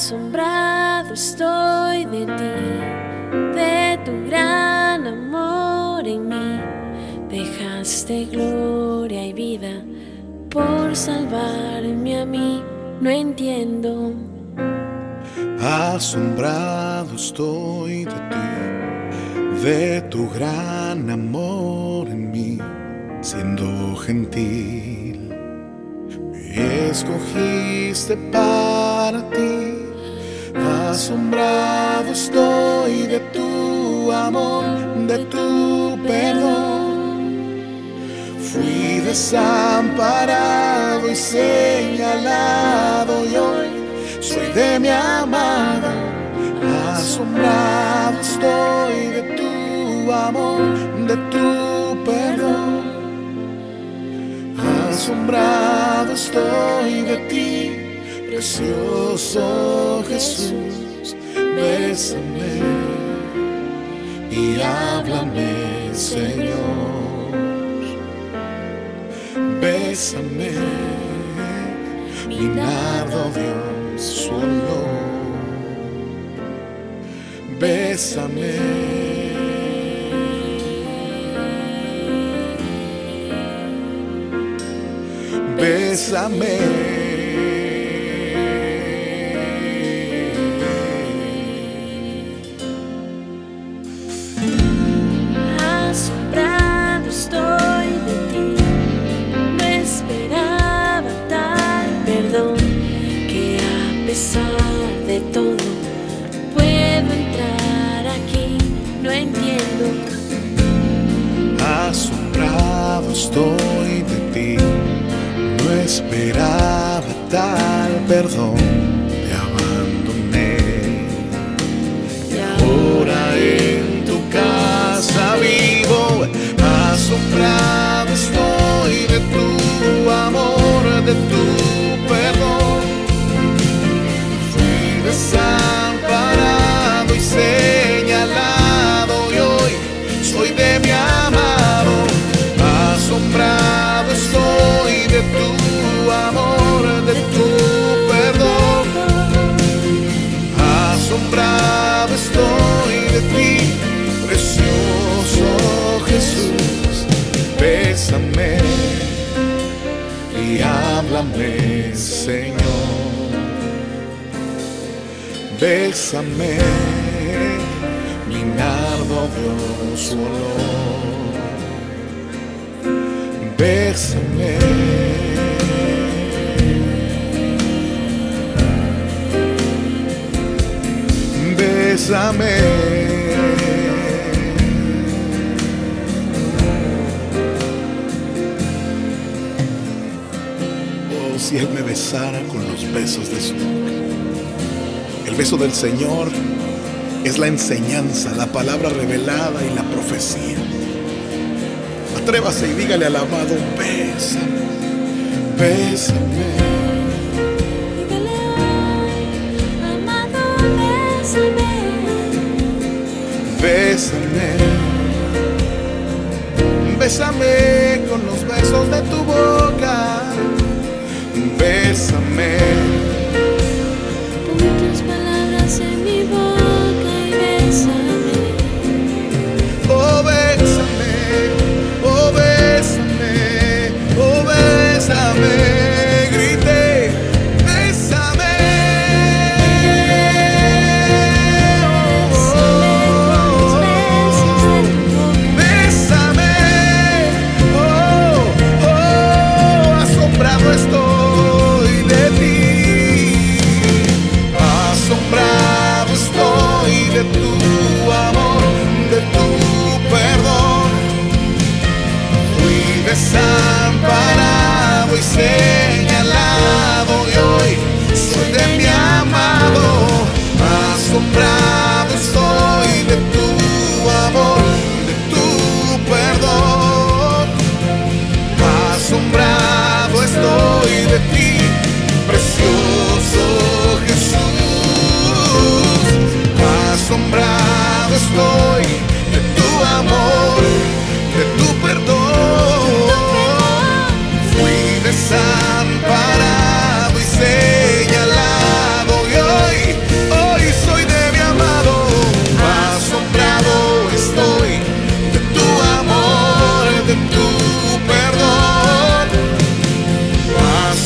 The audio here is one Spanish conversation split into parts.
Asombrado estoy de ti, de tu gran amor en mí. Dejaste gloria y vida por salvarme a mí. No entiendo. Asombrado estoy de ti, de tu gran amor en mí. Siendo gentil, me escogiste para ti. Asombrado estoy de tu amor, de tu perdón. Fui desamparado y señalado y hoy soy de mi amado. Asombrado estoy de tu amor, de tu perdón. Asombrado estoy de ti, precioso Jesús. Bésame y háblame, Señor. Bésame, mi nardo Dios, su olor. Bésame. Bésame. Asombrado estoy de ti, no esperaba tal perdón, que a pesar de todo puedo entrar aquí. No entiendo. Asombrado estoy de ti, no esperaba tal perdón, te abandoné. Y ahora en tu casa vivo. Asombrado estoy de tu amor, de tu perdón. Fui desamparado y señalado y hoy soy de mi amado. Asombrado estoy de tu amor, de tu perdón. Asombrado estoy de ti, precioso Jesús. Bésame y háblame, Señor. Bésame, mi nardo Dios, su olor. Bésame. Bésame. Oh, si Él me besara con los besos de su boca. El beso del Señor es la enseñanza, la palabra revelada y la profecía. Atrévase y dígale al amado: bésame, bésame. Dígale hoy, amado, bésame. Bésame, bésame con los besos de tu boca. Bésame, Pon tus palabras en mi boca y bésame. oh bésame, oh bésame, oh bésame. Grité, bésame. Bésame, oh, oh,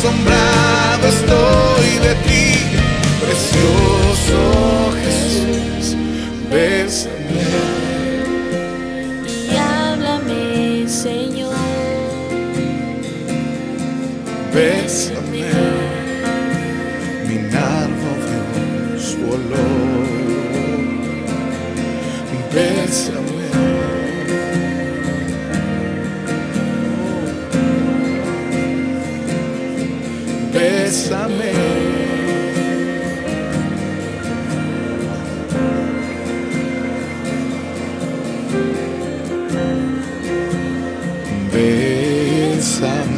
asombrado estoy de ti, precioso Jesús, bésame. Y háblame, Señor. Bésame, mi nardo dio su olor. Bésame, bésame, bésame.